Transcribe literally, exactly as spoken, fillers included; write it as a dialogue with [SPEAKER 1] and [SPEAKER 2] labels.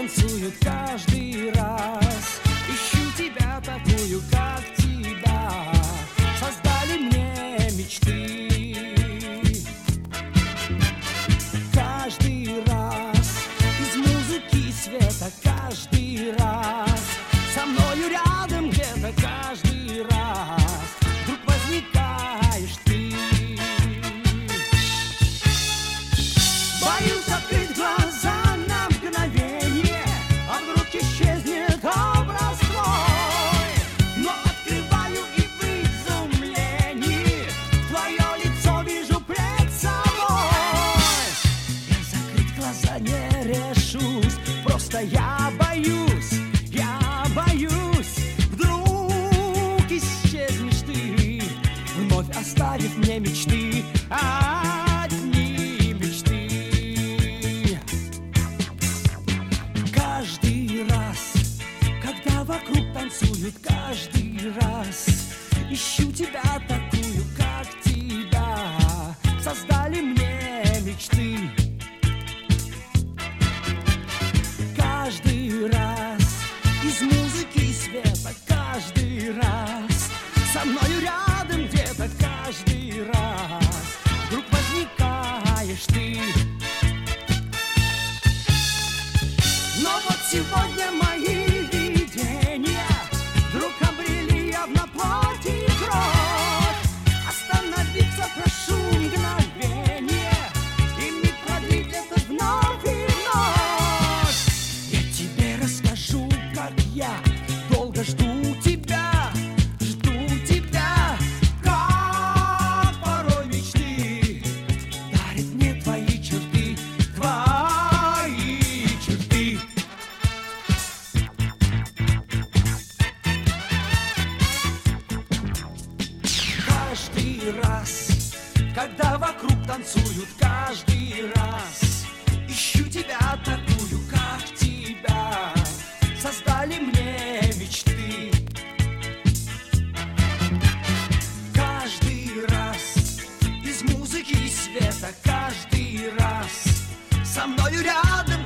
[SPEAKER 1] танцуют каждый раз. Ищу тебя такую, как тебя. Создали мне мечты. Каждый раз из музыки и света, каждый раз со мною рядом где-то, каждый раз вдруг возникаешь ты. Боюсь открыть глаза на мгновение, а вдруг исчезнет образ твой. Но открываю и в изумлении твое лицо вижу пред собой. Я закрыть глаза не решусь, просто я боюсь, я боюсь. Вдруг исчезнешь ты, вновь оставив мне мечты. Одни мечты. Каждый раз, когда вокруг танцуют, каждый раз ищу тебя такую, как тебя. Создали мне мечты. Каждый раз из музыки и света, каждый раз со мною рядом где-то, каждый раз вдруг возникаешь ты. Но вот сегодня мои видения вдруг обрели явно плоть и кровь. Остановиться прошу мгновение и не продлить это вновь и вновь. Я тебе расскажу, как я долго жду тебя, жду тебя, как порой мечты дарят мне твои черты, твои черты. Каждый раз, когда вокруг танцуют, каждый раз ищу тебя такую, как тебя. Создали мне мечты. Каждый раз из музыки и света, каждый раз со мною рядом